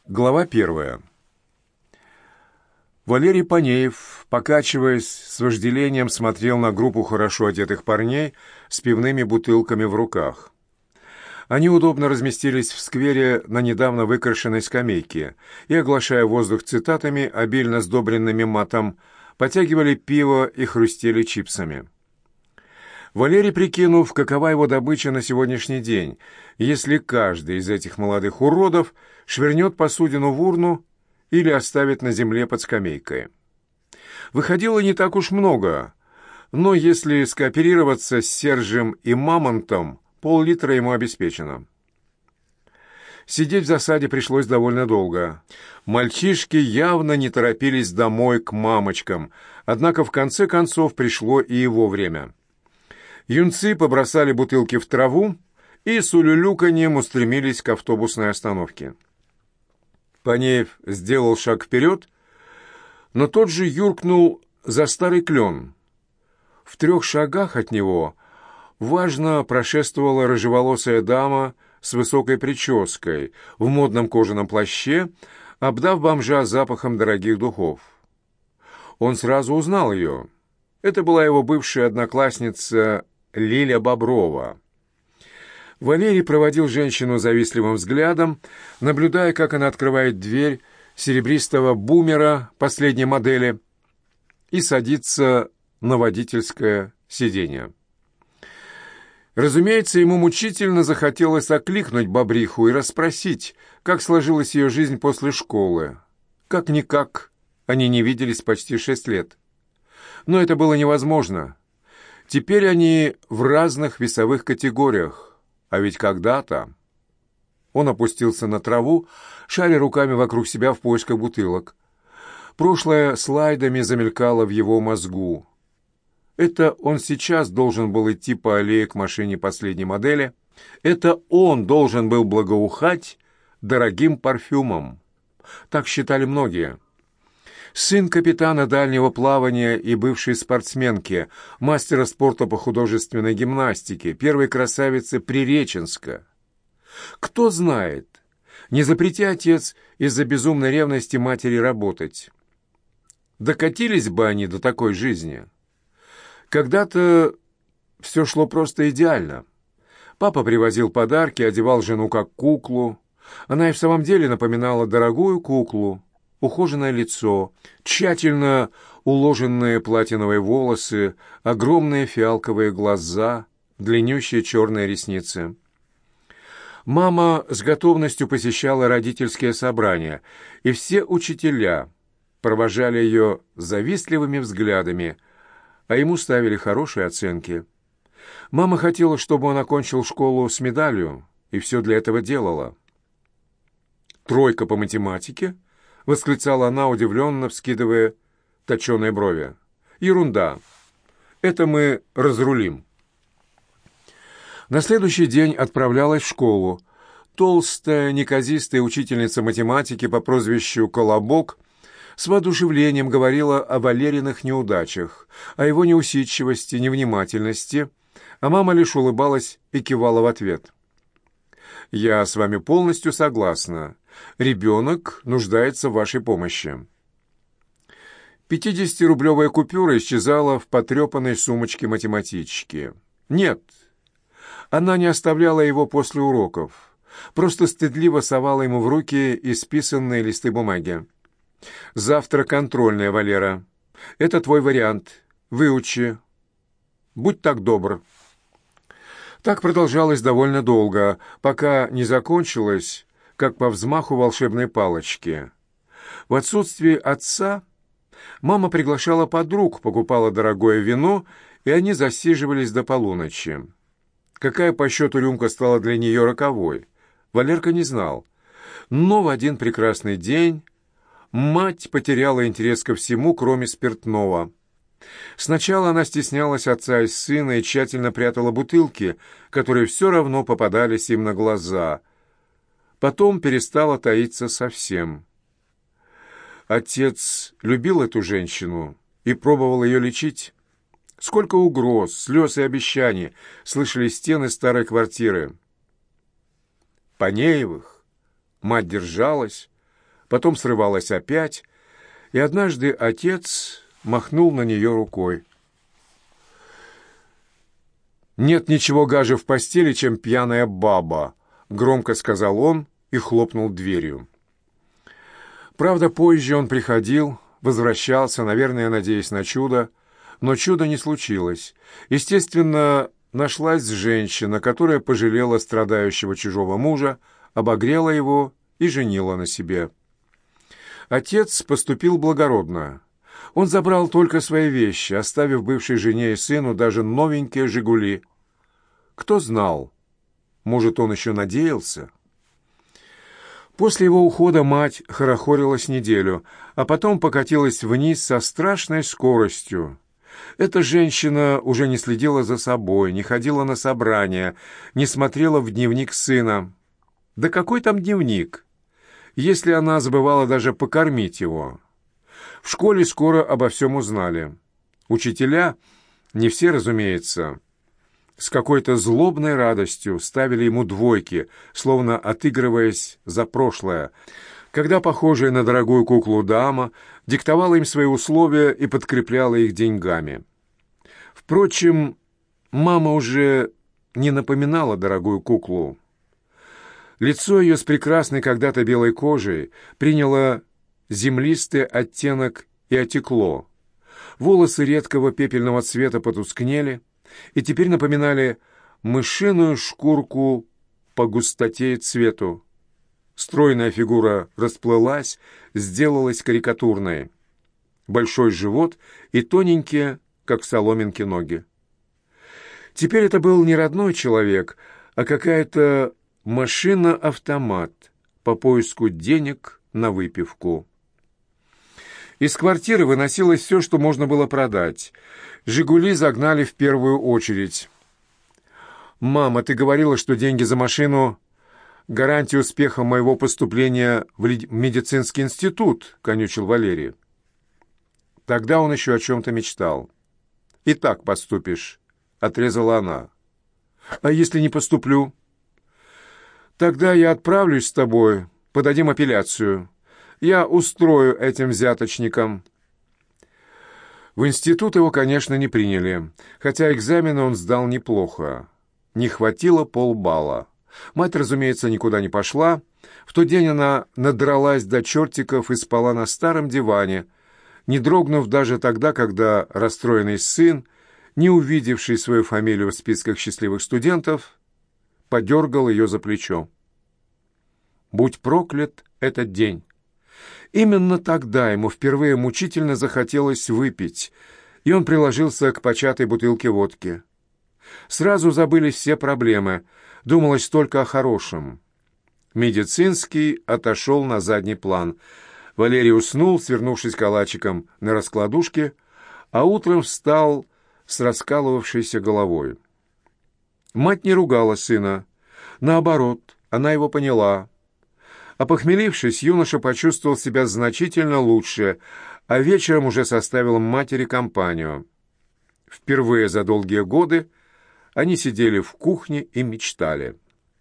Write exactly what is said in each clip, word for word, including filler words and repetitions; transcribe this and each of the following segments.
Глава первая. Валерий Панеев, покачиваясь, с вожделением смотрел на группу хорошо одетых парней с пивными бутылками в руках. Они удобно разместились в сквере на недавно выкрашенной скамейке и, оглашая воздух цитатами, обильно сдобренными матом, потягивали пиво и хрустели чипсами. Валерий, прикинув, какова его добыча на сегодняшний день, если каждый из этих молодых уродов швырнет посудину в урну или оставит на земле под скамейкой. Выходило не так уж много, но если скооперироваться с Сержем и Мамонтом, пол-литра ему обеспечено. Сидеть в засаде пришлось довольно долго. Мальчишки явно не торопились домой к мамочкам, однако в конце концов пришло и его время. Юнцы побросали бутылки в траву и с улюлюканьем устремились к автобусной остановке. Панеев сделал шаг вперед, но тот же юркнул за старый клен. В трех шагах от него важно прошествовала рыжеволосая дама с высокой прической, в модном кожаном плаще, обдав бомжа запахом дорогих духов. Он сразу узнал ее. Это была его бывшая одноклассница Лиля Боброва. Валерий проводил женщину завистливым взглядом, наблюдая, как она открывает дверь серебристого бумера последней модели и садится на водительское сиденье. Разумеется, ему мучительно захотелось окликнуть бобриху и расспросить, как сложилась ее жизнь после школы. Как-никак, они не виделись почти шесть лет. Но это было невозможно. Теперь они в разных весовых категориях, а ведь когда-то... Он опустился на траву, шаря руками вокруг себя в поисках бутылок. Прошлое слайдами замелькало в его мозгу. Это он сейчас должен был идти по аллее к машине последней модели. Это он должен был благоухать дорогим парфюмом. Так считали многие. Сын капитана дальнего плавания и бывшей спортсменки, мастера спорта по художественной гимнастике, первой красавицы Приреченска. Кто знает, не запрети отец из-за безумной ревности матери работать. Докатились бы они до такой жизни. Когда-то все шло просто идеально. Папа привозил подарки, одевал жену как куклу. Она и в самом деле напоминала дорогую куклу. Ухоженное лицо, тщательно уложенные платиновые волосы, огромные фиалковые глаза, длиннющие черные ресницы. Мама с готовностью посещала родительские собрания, и все учителя провожали ее завистливыми взглядами, а ему ставили хорошие оценки. Мама хотела, чтобы он окончил школу с медалью, и все для этого делала. «Тройка по математике?» — восклицала она, удивленно вскидывая точеные брови. «Ерунда. Это мы разрулим». На следующий день отправлялась в школу. Толстая, неказистая учительница математики по прозвищу Колобок с воодушевлением говорила о Валериных неудачах, о его неусидчивости, невнимательности, а мама лишь улыбалась и кивала в ответ. «Я с вами полностью согласна. Ребенок нуждается в вашей помощи». Пятидесятирублевая купюра исчезала в потрепанной сумочке математички. Нет, она не оставляла его после уроков, просто стыдливо совала ему в руки исписанные листы бумаги. «Завтра контрольная, Валера. Это твой вариант. Выучи. Будь так добр». Так продолжалось довольно долго, пока не закончилось, как по взмаху волшебной палочки. В отсутствие отца мама приглашала подруг, покупала дорогое вино, и они засиживались до полуночи. Какая по счету рюмка стала для нее роковой, Валерка не знал. Но в один прекрасный день мать потеряла интерес ко всему, кроме спиртного. Сначала она стеснялась отца и сына и тщательно прятала бутылки, которые все равно попадались им на глаза. Потом перестала таиться совсем. Отец любил эту женщину и пробовал ее лечить. Сколько угроз, слез и обещаний слышали стены старой квартиры. Панеевых мать держалась, потом срывалась опять, и однажды отец махнул на нее рукой. «Нет ничего гаже в постели, чем пьяная баба», — громко сказал он и хлопнул дверью. Правда, позже он приходил, возвращался, наверное, надеясь на чудо, но чуда не случилось. Естественно, нашлась женщина, которая пожалела страдающего чужого мужа, обогрела его и женила на себе. Отец поступил благородно. Он забрал только свои вещи, оставив бывшей жене и сыну даже новенькие «Жигули». Кто знал? Может, он еще надеялся? После его ухода мать хорохорилась неделю, а потом покатилась вниз со страшной скоростью. Эта женщина уже не следила за собой, не ходила на собрания, не смотрела в дневник сына. Да какой там дневник, если она забывала даже покормить его? В школе скоро обо всем узнали. Учителя, не все, разумеется, с какой-то злобной радостью ставили ему двойки, словно отыгрываясь за прошлое, когда похожая на дорогую куклу дама диктовала им свои условия и подкрепляла их деньгами. Впрочем, мама уже не напоминала дорогую куклу. Лицо ее с прекрасной когда-то белой кожей приняло землистый оттенок и отекло. Волосы редкого пепельного цвета потускнели и теперь напоминали мышиную шкурку по густоте и цвету. Стройная фигура расплылась, сделалась карикатурной. Большой живот и тоненькие, как соломинки, ноги. Теперь это был не родной человек, а какая-то машина-автомат по поиску денег на выпивку. Из квартиры выносилось все, что можно было продать. «Жигули» загнали в первую очередь. «Мама, ты говорила, что деньги за машину — гарантия успеха моего поступления в медицинский институт», — конючил Валерий. Тогда он еще о чем-то мечтал. «И так поступишь», — отрезала она. «А если не поступлю?» «Тогда я отправлюсь с тобой, подадим апелляцию. Я устрою этим взяточникам». В институт его, конечно, не приняли, хотя экзамены он сдал неплохо. Не хватило полбалла. Мать, разумеется, никуда не пошла. В тот день она надралась до чертиков и спала на старом диване, не дрогнув даже тогда, когда расстроенный сын, не увидевший свою фамилию в списках счастливых студентов, подергал ее за плечо. Будь проклят этот день! Именно тогда ему впервые мучительно захотелось выпить, и он приложился к початой бутылке водки. Сразу забылись все проблемы, думалось только о хорошем. Медицинский отошел на задний план. Валерий уснул, свернувшись калачиком на раскладушке, а утром встал с раскалывавшейся головой. Мать не ругала сына. Наоборот, она его поняла. Опохмелившись, юноша почувствовал себя значительно лучше, а вечером уже составил матери компанию. Впервые за долгие годы они сидели в кухне и мечтали.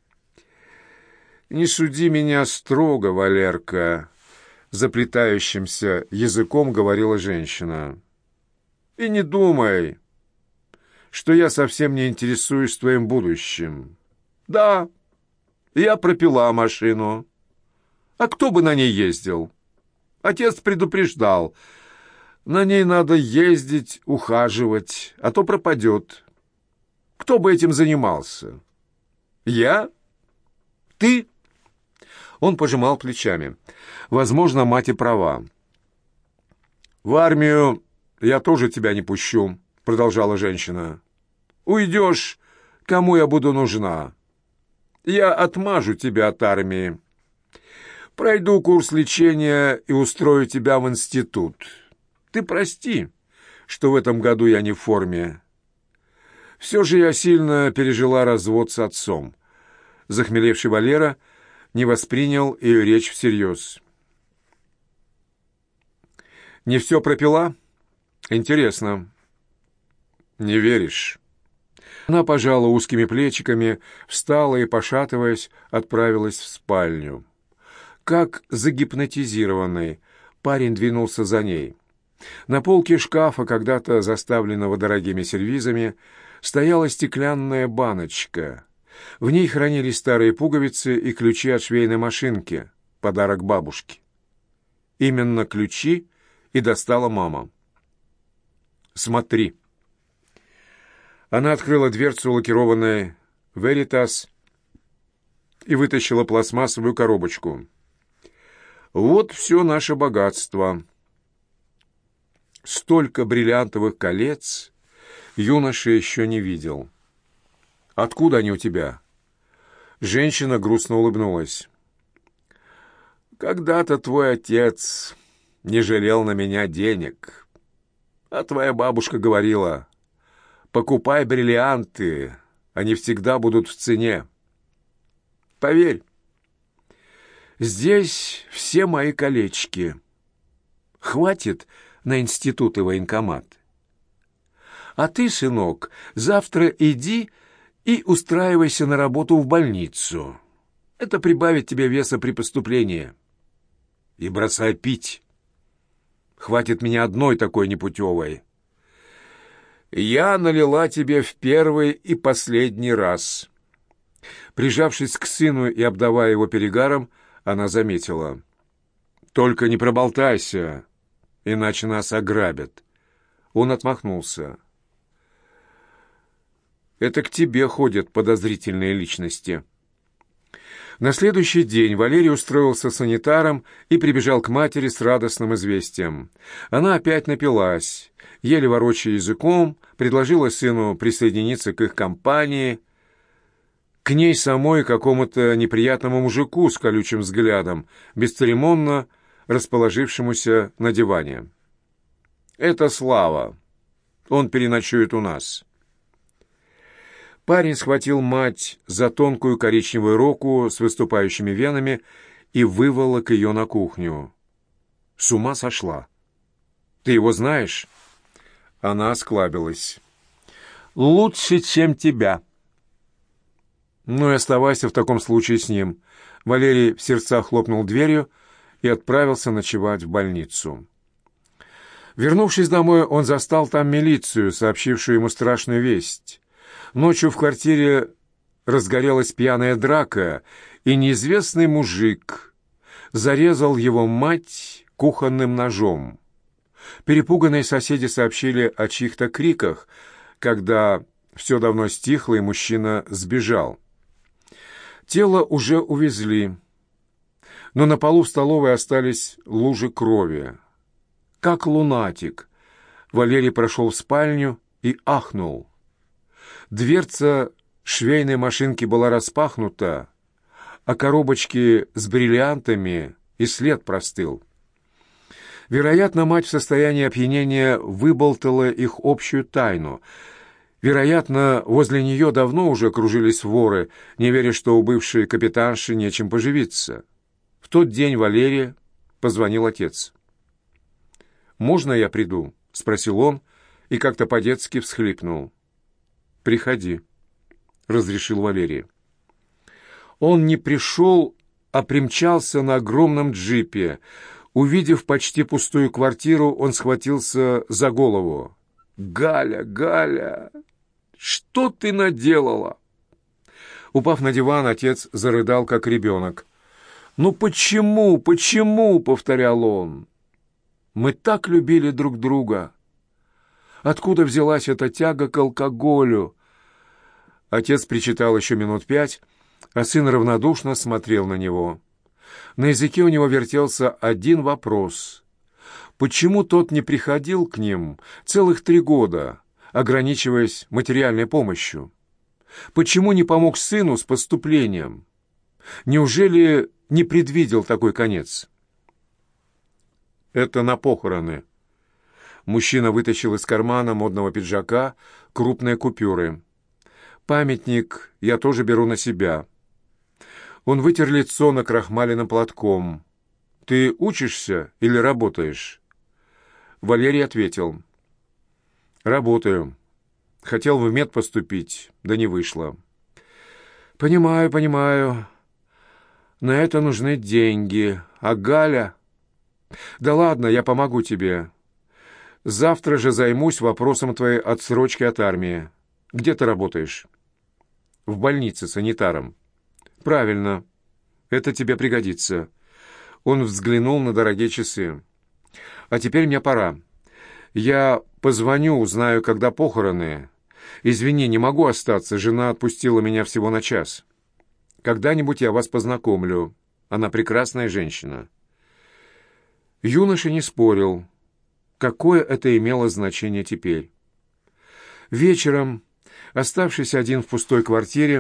«Не суди меня строго, Валерка», — заплетающимся языком говорила женщина. «И не думай, что я совсем не интересуюсь твоим будущим. Да, я пропила машину. А кто бы на ней ездил? Отец предупреждал. На ней надо ездить, ухаживать, а то пропадет. Кто бы этим занимался? Я? Ты?» Он пожимал плечами. Возможно, мать и права. «В армию я тоже тебя не пущу», — продолжала женщина. «Уйдешь, кому я буду нужна? Я отмажу тебя от армии. Пройду курс лечения и устрою тебя в институт. Ты прости, что в этом году я не в форме. Все же я сильно пережила развод с отцом». Захмелевший Валера не воспринял ее речь всерьез. «Не все пропила? Интересно». «Не веришь?» Она пожала узкими плечиками, встала и, пошатываясь, отправилась в спальню. Как загипнотизированный, парень двинулся за ней. На полке шкафа, когда-то заставленного дорогими сервизами, стояла стеклянная баночка. В ней хранились старые пуговицы и ключи от швейной машинки, подарок бабушке. Именно ключи и достала мама. «Смотри». Она открыла дверцу лакированной «Веритас» и вытащила пластмассовую коробочку. «Вот все наше богатство». Столько бриллиантовых колец юноша еще не видел. «Откуда они у тебя?» Женщина грустно улыбнулась. «Когда-то твой отец не жалел на меня денег, а твоя бабушка говорила, покупай бриллианты, они всегда будут в цене. Поверь, здесь все мои колечки. Хватит на институт и военкомат. А ты, сынок, завтра иди и устраивайся на работу в больницу. Это прибавит тебе веса при поступлении. И бросай пить. Хватит меня одной такой непутевой. Я налила тебе в первый и последний раз». Прижавшись к сыну и обдавая его перегаром, она заметила. «Только не проболтайся, иначе нас ограбят». Он отмахнулся. «Это к тебе ходят подозрительные личности». На следующий день Валерий устроился санитаром и прибежал к матери с радостным известием. Она опять напилась, еле ворочая языком, предложила сыну присоединиться к их компании, к ней самой какому-то неприятному мужику с колючим взглядом, бесцеремонно расположившемуся на диване. «Это Слава. Он переночует у нас». Парень схватил мать за тонкую коричневую руку с выступающими венами и выволок ее на кухню. «С ума сошла! Ты его знаешь?» Она осклабилась. «Лучше, чем тебя». «Ну и оставайся в таком случае с ним». Валерий в сердцах хлопнул дверью и отправился ночевать в больницу. Вернувшись домой, он застал там милицию, сообщившую ему страшную весть. Ночью в квартире разгорелась пьяная драка, и неизвестный мужик зарезал его мать кухонным ножом. Перепуганные соседи сообщили о чьих-то криках, когда все давно стихло, и мужчина сбежал. Тело уже увезли, но на полу в столовой остались лужи крови. Как лунатик, Валерий прошел в спальню и ахнул. Дверца швейной машинки была распахнута, а коробочки с бриллиантами и след простыл. Вероятно, мать в состоянии опьянения выболтала их общую тайну. Вероятно, возле нее давно уже кружились воры, не веря, что у бывшей капитанши нечем поживиться. В тот день Валерия позвонил отец. «Можно я приду?» — спросил он и как-то по-детски всхлипнул. «Приходи», — разрешил Валерий. Он не пришел, а примчался на огромном джипе. Увидев почти пустую квартиру, он схватился за голову. «Галя, Галя, что ты наделала?» Упав на диван, отец зарыдал, как ребенок. «Ну почему, почему?» — повторял он. «Мы так любили друг друга. Откуда взялась эта тяга к алкоголю?» Отец причитал еще минут пять, а сын равнодушно смотрел на него. На языке у него вертелся один вопрос. Почему тот не приходил к ним целых три года, ограничиваясь материальной помощью? Почему не помог сыну с поступлением? Неужели не предвидел такой конец? «Это на похороны». Мужчина вытащил из кармана модного пиджака крупные купюры. «Памятник я тоже беру на себя». Он вытер лицо накрахмаленным платком. «Ты учишься или работаешь?» Валерий ответил. «Работаю. Хотел в мед поступить, да не вышло». «Понимаю, понимаю. На это нужны деньги. А Галя... Да ладно, я помогу тебе. Завтра же займусь вопросом твоей отсрочки от армии. Где ты работаешь? В больнице санитаром. Правильно. Это тебе пригодится. Он взглянул на дорогие часы. А теперь мне пора. Я позвоню, узнаю, когда похороны. Извини, не могу остаться. Жена отпустила меня всего на час. Когда-нибудь я вас познакомлю. Она прекрасная женщина. Юноша не спорил. Какое это имело значение теперь? Вечером, оставшись один в пустой квартире,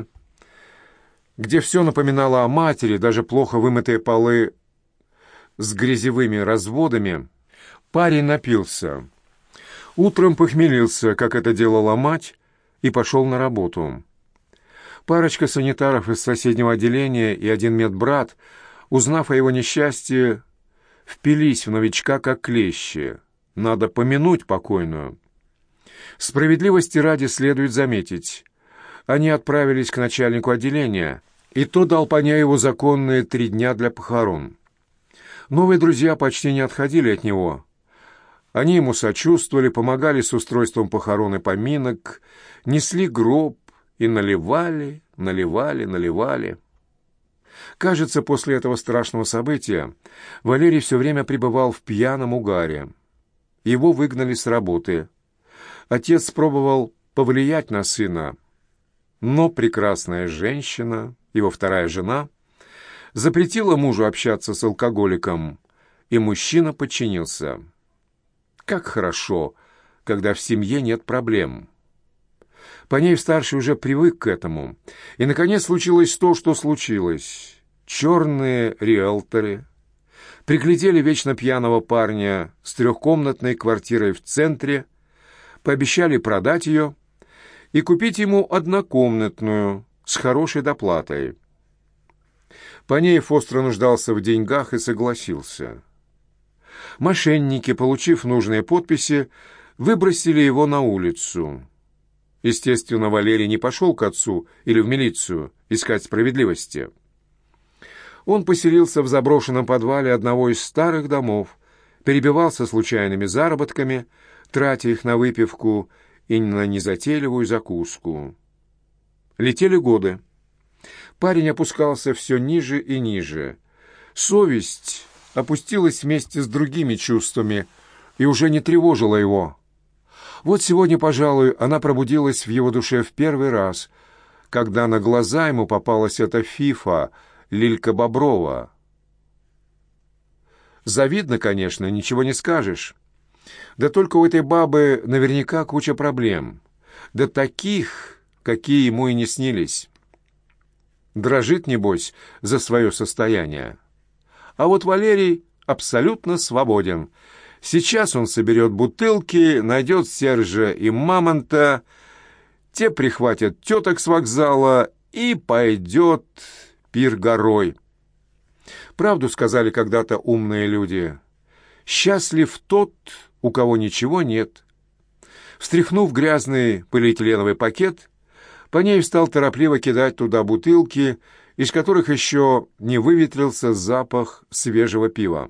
где все напоминало о матери, даже плохо вымытые полы с грязевыми разводами, парень напился. Утром похмелился, как это делала мать, и пошел на работу. Парочка санитаров из соседнего отделения и один медбрат, узнав о его несчастье, впились в новичка как клещи. Надо помянуть покойную. Справедливости ради следует заметить. Они отправились к начальнику отделения, и тот дал Паняеву законные три дня для похорон. Новые друзья почти не отходили от него. Они ему сочувствовали, помогали с устройством похорон и поминок, несли гроб и наливали, наливали, наливали. Кажется, после этого страшного события Валерий все время пребывал в пьяном угаре. Его выгнали с работы. Отец пробовал повлиять на сына, но прекрасная женщина, его вторая жена, запретила мужу общаться с алкоголиком, и мужчина подчинился. Как хорошо, когда в семье нет проблем. Панеев-старший уже привык к этому, и, наконец, случилось то, что случилось. Черные риэлторы приглядели вечно пьяного парня с трехкомнатной квартирой в центре, пообещали продать ее и купить ему однокомнатную с хорошей доплатой. Панеев остро нуждался в деньгах и согласился. Мошенники, получив нужные подписи, выбросили его на улицу. Естественно, Валерий не пошел к отцу или в милицию искать справедливости. Он поселился в заброшенном подвале одного из старых домов, перебивался случайными заработками, тратя их на выпивку и на незатейливую закуску. Летели годы. Парень опускался все ниже и ниже. Совесть опустилась вместе с другими чувствами и уже не тревожила его. Вот сегодня, пожалуй, она пробудилась в его душе в первый раз, когда на глаза ему попалась эта фифа, Лилька Боброва. Завидно, конечно, ничего не скажешь. Да только у этой бабы наверняка куча проблем. Да таких, какие ему и не снились. Дрожит, небось, за свое состояние. А вот Валерий абсолютно свободен. Сейчас он соберет бутылки, найдет Сержа и Мамонта, те прихватят теток с вокзала и пойдет пир горой. Правду сказали когда-то умные люди. Счастлив тот, у кого ничего нет. Встряхнув грязный полиэтиленовый пакет, Панеев стал торопливо кидать туда бутылки, из которых еще не выветрился запах свежего пива.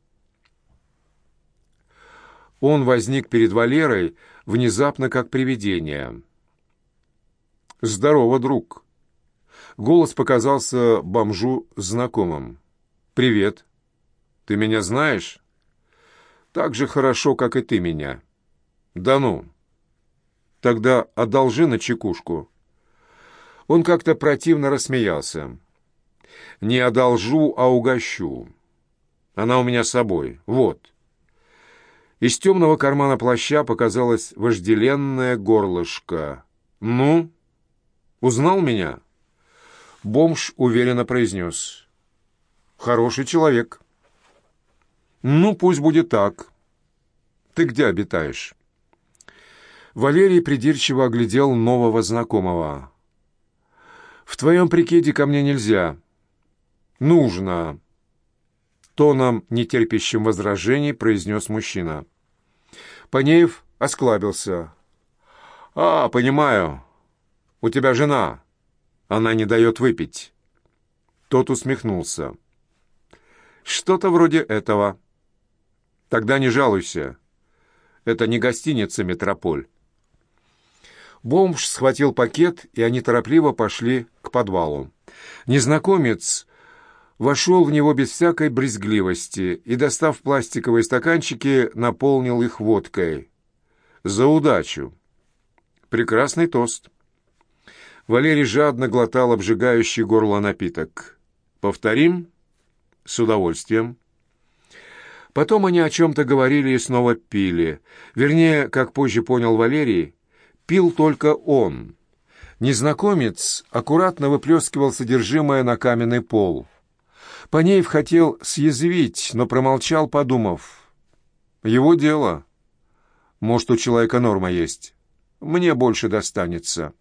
Он возник перед Валерой внезапно как привидение. «Здорово, друг!» Голос показался бомжу знакомым. «Привет! Ты меня знаешь?» «Так же хорошо, как и ты меня». «Да ну! Тогда одолжи на чекушку». Он как-то противно рассмеялся. «Не одолжу, а угощу. Она у меня с собой. Вот». Из темного кармана плаща показалось вожделенное горлышко. «Ну, узнал меня?» Бомж уверенно произнес. «Хороший человек». «Ну, пусть будет так. Ты где обитаешь?» Валерий придирчиво оглядел нового знакомого. «В твоем прикиде ко мне нельзя». «Нужно», — тоном, нетерпящим возражений, произнес мужчина. Панеев осклабился. «А, понимаю. У тебя жена. Она не дает выпить». Тот усмехнулся. «Что-то вроде этого. Тогда не жалуйся. Это не гостиница «Метрополь». Бомж схватил пакет, и они торопливо пошли к подвалу. Незнакомец вошел в него без всякой брезгливости и, достав пластиковые стаканчики, наполнил их водкой. «За удачу!» Прекрасный тост. Валерий жадно глотал обжигающий горло напиток. «Повторим?» «С удовольствием». Потом они о чем-то говорили и снова пили. Вернее, как позже понял Валерий, пил только он. Незнакомец аккуратно выплескивал содержимое на каменный пол. Панеев хотел съязвить, но промолчал, подумав. «Его дело. Может, у человека норма есть. Мне больше достанется».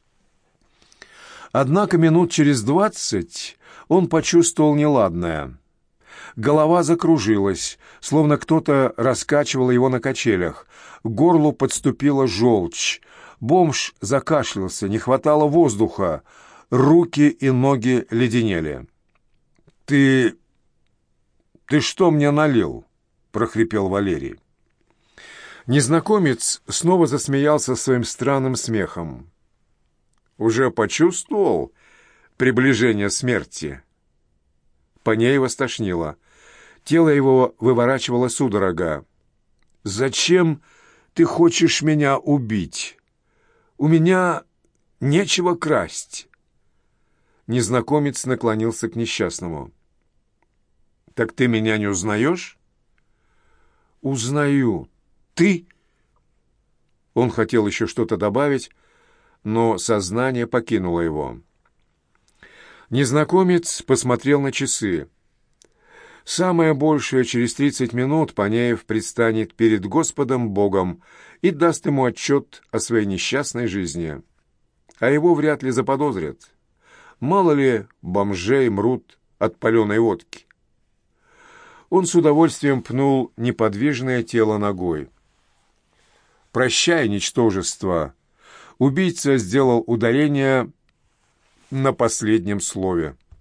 Однако минут через двадцать он почувствовал неладное. Голова закружилась, словно кто-то раскачивал его на качелях. К горлу подступила желчь. Бомж закашлялся, не хватало воздуха. Руки и ноги леденели. «Ты... ты что мне налил?» — прохрипел Валерий. Незнакомец снова засмеялся своим странным смехом. «Уже почувствовал приближение смерти?» Панеева стошнило. Тело его выворачивало судорога. «Зачем ты хочешь меня убить? У меня нечего красть». Незнакомец наклонился к несчастному. «Так ты меня не узнаешь?» «Узнаю. Ты?» Он хотел еще что-то добавить, но сознание покинуло его. Незнакомец посмотрел на часы. Самое большее через тридцать минут Панеев предстанет перед Господом Богом и даст ему отчет о своей несчастной жизни. А его вряд ли заподозрят. Мало ли бомжей мрут от паленой водки. Он с удовольствием пнул неподвижное тело ногой. «Прощай, ничтожество!» Убийца сделал ударение на последнем слове.